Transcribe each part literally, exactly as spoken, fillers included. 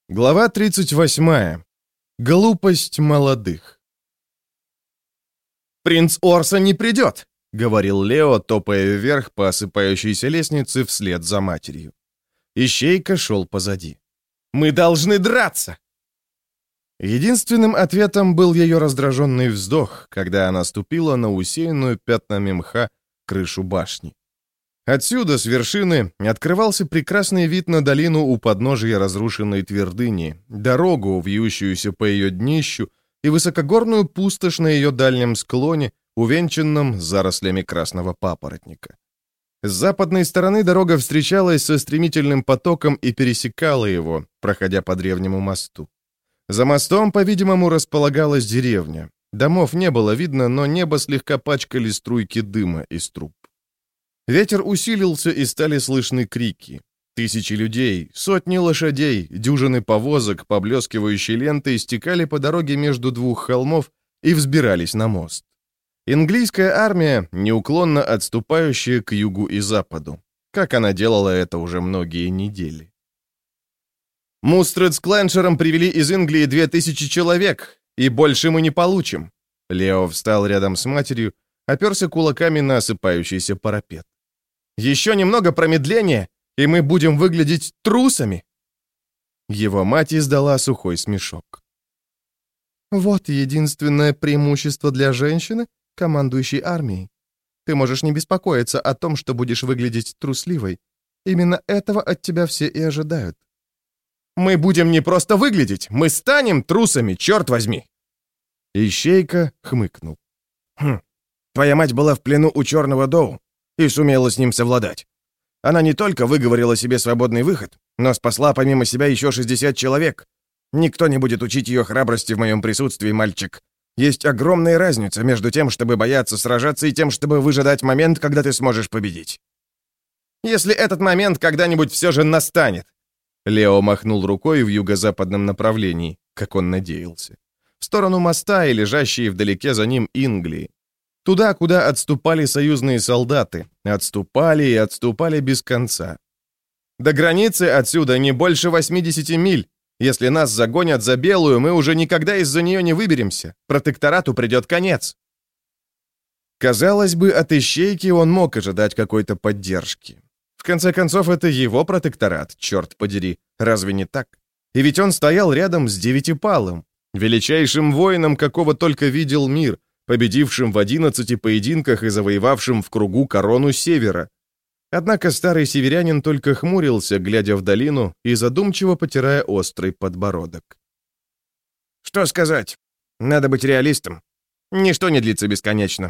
Глава тридцать восьмая. Глупость молодых. «Принц Орса не придет», — говорил Лео, топая вверх по осыпающейся лестнице вслед за матерью. Ищейка шел позади. «Мы должны драться!» Единственным ответом был ее раздраженный вздох, когда она ступила на усеянную пятнами мха крышу башни. Отсюда, с вершины, открывался прекрасный вид на долину у подножия разрушенной твердыни, дорогу, вьющуюся по ее днищу, и высокогорную пустошь на ее дальнем склоне, увенчанном зарослями красного папоротника. С западной стороны дорога встречалась со стремительным потоком и пересекала его, проходя по древнему мосту. За мостом, по-видимому, располагалась деревня. Домов не было видно, но небо слегка пачкали струйки дыма из труб. Ветер усилился, и стали слышны крики. Тысячи людей, сотни лошадей, дюжины повозок, поблескивающей лентой, стекали по дороге между двух холмов и взбирались на мост. Английская армия, неуклонно отступающая к югу и западу, как она делала это уже многие недели. «Мустред с Кленшером привели из Англии две тысячи человек, и больше мы не получим». Лео встал рядом с матерью, оперся кулаками на осыпающийся парапет. «Еще немного промедления, и мы будем выглядеть трусами!» Его мать издала сухой смешок. «Вот единственное преимущество для женщины, командующей армией. Ты можешь не беспокоиться о том, что будешь выглядеть трусливой. Именно этого от тебя все и ожидают». «Мы будем не просто выглядеть, мы станем трусами, черт возьми!» Ищейка хмыкнул. «Хм, твоя мать была в плену у Черного Доу и сумела с ним совладать. Она не только выговорила себе свободный выход, но спасла помимо себя еще шестьдесят человек. Никто не будет учить ее храбрости в моем присутствии, мальчик. Есть огромная разница между тем, чтобы бояться сражаться, и тем, чтобы выжидать момент, когда ты сможешь победить. Если этот момент когда-нибудь все же настанет». Лео махнул рукой в юго-западном направлении, как он надеялся, в сторону моста и лежащие вдалеке за ним Инглии. Туда, куда отступали союзные солдаты. Отступали и отступали без конца. До границы отсюда не больше восьмидесяти миль. Если нас загонят за белую, мы уже никогда из-за нее не выберемся. Протекторату придет конец. Казалось бы, от ищейки он мог ожидать какой-то поддержки. В конце концов, это его протекторат, черт подери. Разве не так? И ведь он стоял рядом с Девятипалым, величайшим воином, какого только видел мир, победившим в одиннадцати поединках и завоевавшим в кругу корону Севера. Однако старый северянин только хмурился, глядя в долину и задумчиво потирая острый подбородок. «Что сказать? Надо быть реалистом. Ничто не длится бесконечно».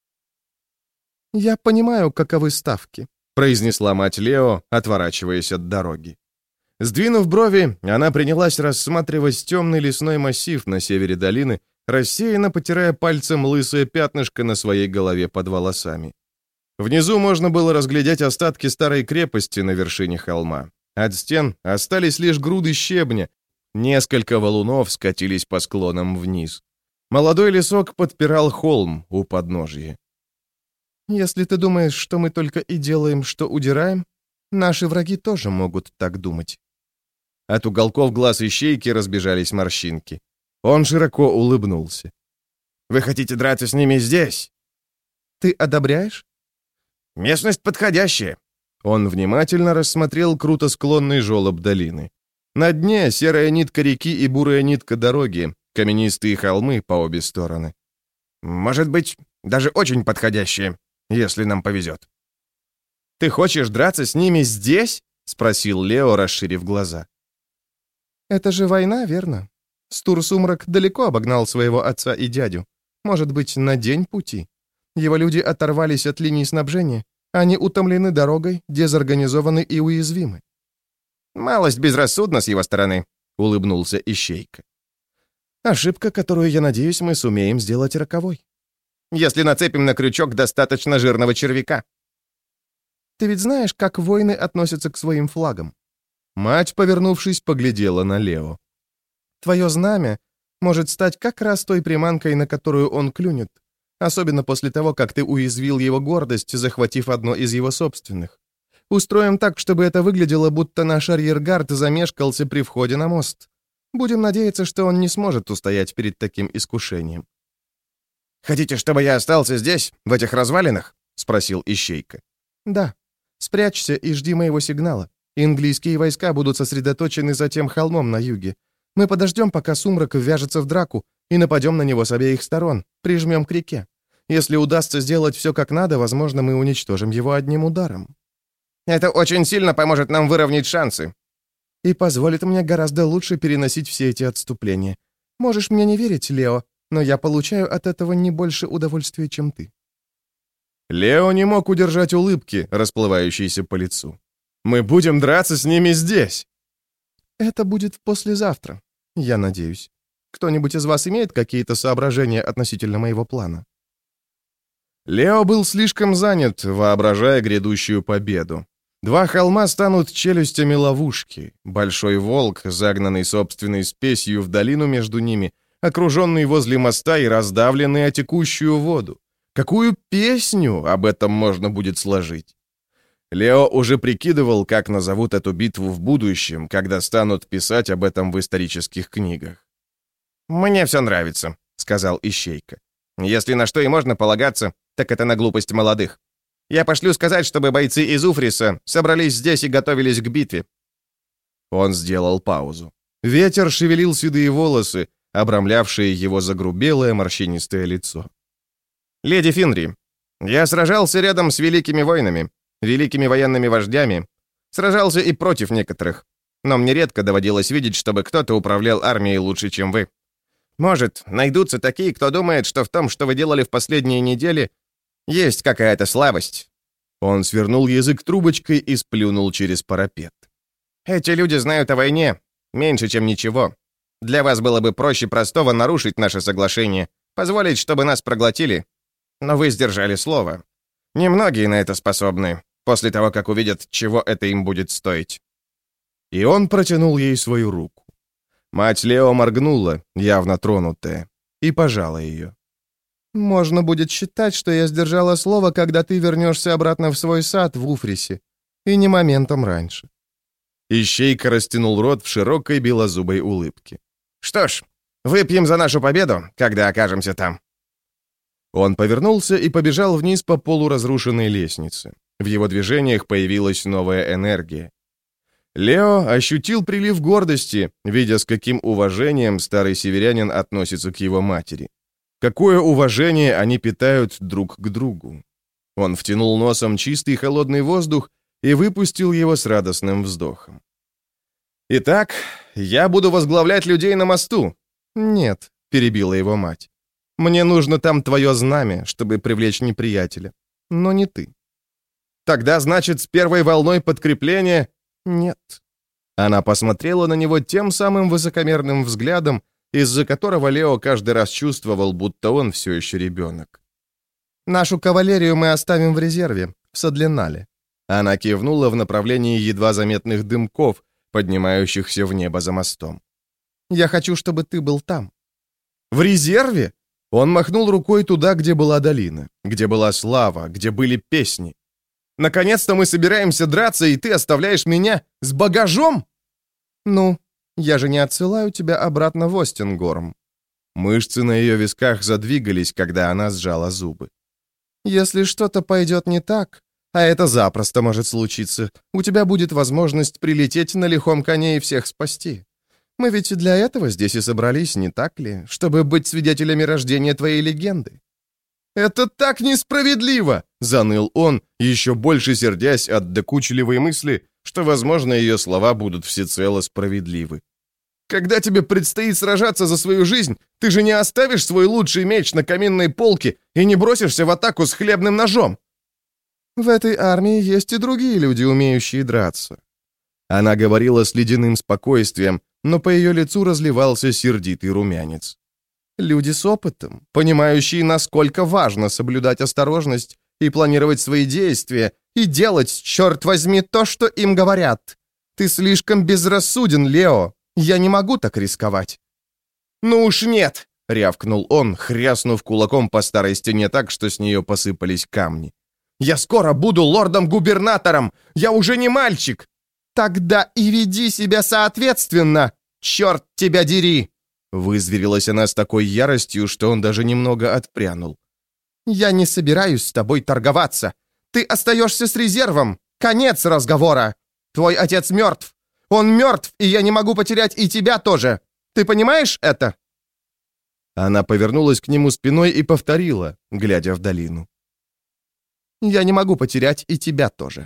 «Я понимаю, каковы ставки», — произнесла мать Лео, отворачиваясь от дороги. Сдвинув брови, она принялась рассматривать темный лесной массив на севере долины, рассеянно потирая пальцем лысое пятнышко на своей голове под волосами. Внизу можно было разглядеть остатки старой крепости на вершине холма. От стен остались лишь груды щебня, несколько валунов скатились по склонам вниз. Молодой лесок подпирал холм у подножия. «Если ты думаешь, что мы только и делаем, что удираем, наши враги тоже могут так думать». От уголков глаз ищейки разбежались морщинки. Он широко улыбнулся. «Вы хотите драться с ними здесь?» «Ты одобряешь?» «Местность подходящая». Он внимательно рассмотрел круто склонный желоб долины. На дне серая нитка реки и бурая нитка дороги, каменистые холмы по обе стороны. «Может быть, даже очень подходящая, если нам повезет». «Ты хочешь драться с ними здесь?» — спросил Лео, расширив глаза. «Это же война, верно? Стур-Сумрак далеко обогнал своего отца и дядю. Может быть, на день пути. Его люди оторвались от линии снабжения. Они утомлены дорогой, дезорганизованы и уязвимы». «Малость безрассудна с его стороны», — улыбнулся Ищейка. «Ошибка, которую, я надеюсь, мы сумеем сделать роковой. Если нацепим на крючок достаточно жирного червяка». «Ты ведь знаешь, как воины относятся к своим флагам?» Мать, повернувшись, поглядела на Лео. «Твое знамя может стать как раз той приманкой, на которую он клюнет, особенно после того, как ты уязвил его гордость, захватив одно из его собственных. Устроим так, чтобы это выглядело, будто наш арьергард замешкался при входе на мост. Будем надеяться, что он не сможет устоять перед таким искушением». «Хотите, чтобы я остался здесь, в этих развалинах?» — спросил Ищейка. «Да. Спрячься и жди моего сигнала. Английские войска будут сосредоточены за тем холмом на юге. Мы подождем, пока Сумрак ввяжется в драку, и нападем на него с обеих сторон, прижмем к реке. Если удастся сделать все как надо, возможно, мы уничтожим его одним ударом». «Это очень сильно поможет нам выровнять шансы». «И позволит мне гораздо лучше переносить все эти отступления. Можешь мне не верить, Лео, но я получаю от этого не больше удовольствия, чем ты». Лео не мог удержать улыбки, расплывающейся по лицу. «Мы будем драться с ними здесь!» «Это будет послезавтра, я надеюсь. Кто-нибудь из вас имеет какие-то соображения относительно моего плана?» Лео был слишком занят, воображая грядущую победу. Два холма станут челюстями ловушки. Большой волк, загнанный собственной спесью в долину между ними, окруженный возле моста и раздавленный о текущую воду. Какую песню об этом можно будет сложить? Лео уже прикидывал, как назовут эту битву в будущем, когда станут писать об этом в исторических книгах. «Мне все нравится», — сказал Ищейка. «Если на что и можно полагаться, так это на глупость молодых. Я пошлю сказать, чтобы бойцы из Уфриса собрались здесь и готовились к битве». Он сделал паузу. Ветер шевелил седые волосы, обрамлявшие его загрубелое морщинистое лицо. «Леди Финри, я сражался рядом с великими воинами, великими военными вождями. Сражался и против некоторых. Но мне редко доводилось видеть, чтобы кто-то управлял армией лучше, чем вы. Может, найдутся такие, кто думает, что в том, что вы делали в последние недели, есть какая-то слабость». Он свернул язык трубочкой и сплюнул через парапет. «Эти люди знают о войне меньше, чем ничего. Для вас было бы проще простого нарушить наше соглашение, позволить, чтобы нас проглотили. Но вы сдержали слово. Немногие на это способны, после того, как увидят, чего это им будет стоить». И он протянул ей свою руку. Мать Лео моргнула, явно тронутая, и пожала ее. «Можно будет считать, что я сдержала слово, когда ты вернешься обратно в свой сад в Уфрисе, и не моментом раньше». Ищейка растянул рот в широкой белозубой улыбке. «Что ж, выпьем за нашу победу, когда окажемся там». Он повернулся и побежал вниз по полуразрушенной лестнице. В его движениях появилась новая энергия. Лео ощутил прилив гордости, видя, с каким уважением старый северянин относится к его матери. Какое уважение они питают друг к другу. Он втянул носом чистый холодный воздух и выпустил его с радостным вздохом. «Итак, я буду возглавлять людей на мосту». «Нет», — перебила его мать. «Мне нужно там твое знамя, чтобы привлечь неприятеля. Но не ты». «Тогда, значит, с первой волной подкрепления...» «Нет». Она посмотрела на него тем самым высокомерным взглядом, из-за которого Лео каждый раз чувствовал, будто он все еще ребенок. «Нашу кавалерию мы оставим в резерве, в Садлинале». Она кивнула в направлении едва заметных дымков, поднимающихся в небо за мостом. «Я хочу, чтобы ты был там». «В резерве?» Он махнул рукой туда, где была долина, где была слава, где были песни. «Наконец-то мы собираемся драться, и ты оставляешь меня с багажом?» «Ну, я же не отсылаю тебя обратно в Остингорм». Мышцы на ее висках задвигались, когда она сжала зубы. «Если что-то пойдет не так, а это запросто может случиться, у тебя будет возможность прилететь на лихом коне и всех спасти. Мы ведь для этого здесь и собрались, не так ли? Чтобы быть свидетелями рождения твоей легенды». «Это так несправедливо!» — заныл он, еще больше сердясь от докучливой мысли, что, возможно, ее слова будут всецело справедливы. «Когда тебе предстоит сражаться за свою жизнь, ты же не оставишь свой лучший меч на каминной полке и не бросишься в атаку с хлебным ножом!» «В этой армии есть и другие люди, умеющие драться». Она говорила с ледяным спокойствием, но по ее лицу разливался сердитый румянец. «Люди с опытом, понимающие, насколько важно соблюдать осторожность и планировать свои действия, и делать, черт возьми, то, что им говорят. Ты слишком безрассуден, Лео. Я не могу так рисковать». «Ну уж нет!» — рявкнул он, хряснув кулаком по старой стене так, что с нее посыпались камни. Я скоро буду лордом-губернатором! Я уже не мальчик!» «Тогда и веди себя соответственно! Черт тебя дери!» Вызверилась она с такой яростью, что он даже немного отпрянул. «Я не собираюсь с тобой торговаться. Ты остаешься с резервом. Конец разговора. Твой отец мертв. Он мертв, и я не могу потерять и тебя тоже. Ты понимаешь это?» Она повернулась к нему спиной и повторила, глядя в долину. «Я не могу потерять и тебя тоже».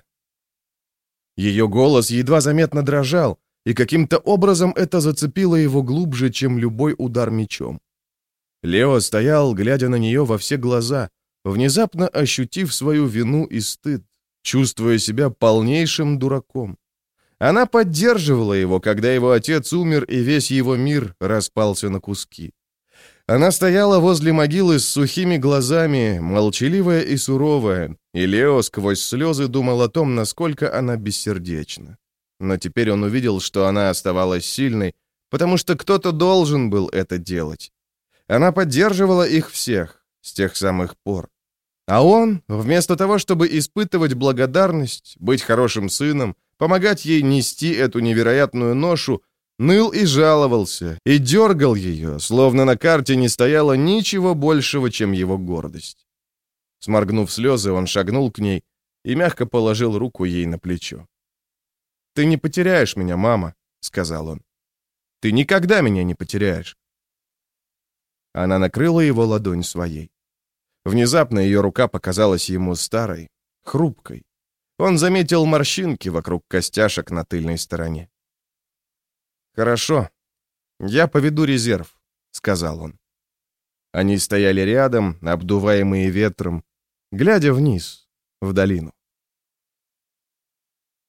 Ее голос едва заметно дрожал, и каким-то образом это зацепило его глубже, чем любой удар мечом. Лео стоял, глядя на нее во все глаза, внезапно ощутив свою вину и стыд, чувствуя себя полнейшим дураком. Она поддерживала его, когда его отец умер, и весь его мир распался на куски. Она стояла возле могилы с сухими глазами, молчаливая и суровая, и Лео сквозь слезы думал о том, насколько она бессердечна. Но теперь он увидел, что она оставалась сильной, потому что кто-то должен был это делать. Она поддерживала их всех с тех самых пор. А он, вместо того, чтобы испытывать благодарность, быть хорошим сыном, помогать ей нести эту невероятную ношу, ныл и жаловался, и дергал ее, словно на карте не стояло ничего большего, чем его гордость. Сморгнув слезы, он шагнул к ней и мягко положил руку ей на плечо. «Ты не потеряешь меня, мама», — сказал он. «Ты никогда меня не потеряешь». Она накрыла его ладонь своей. Внезапно ее рука показалась ему старой, хрупкой. Он заметил морщинки вокруг костяшек на тыльной стороне. «Хорошо, я поведу резерв», — сказал он. Они стояли рядом, обдуваемые ветром, глядя вниз, в долину.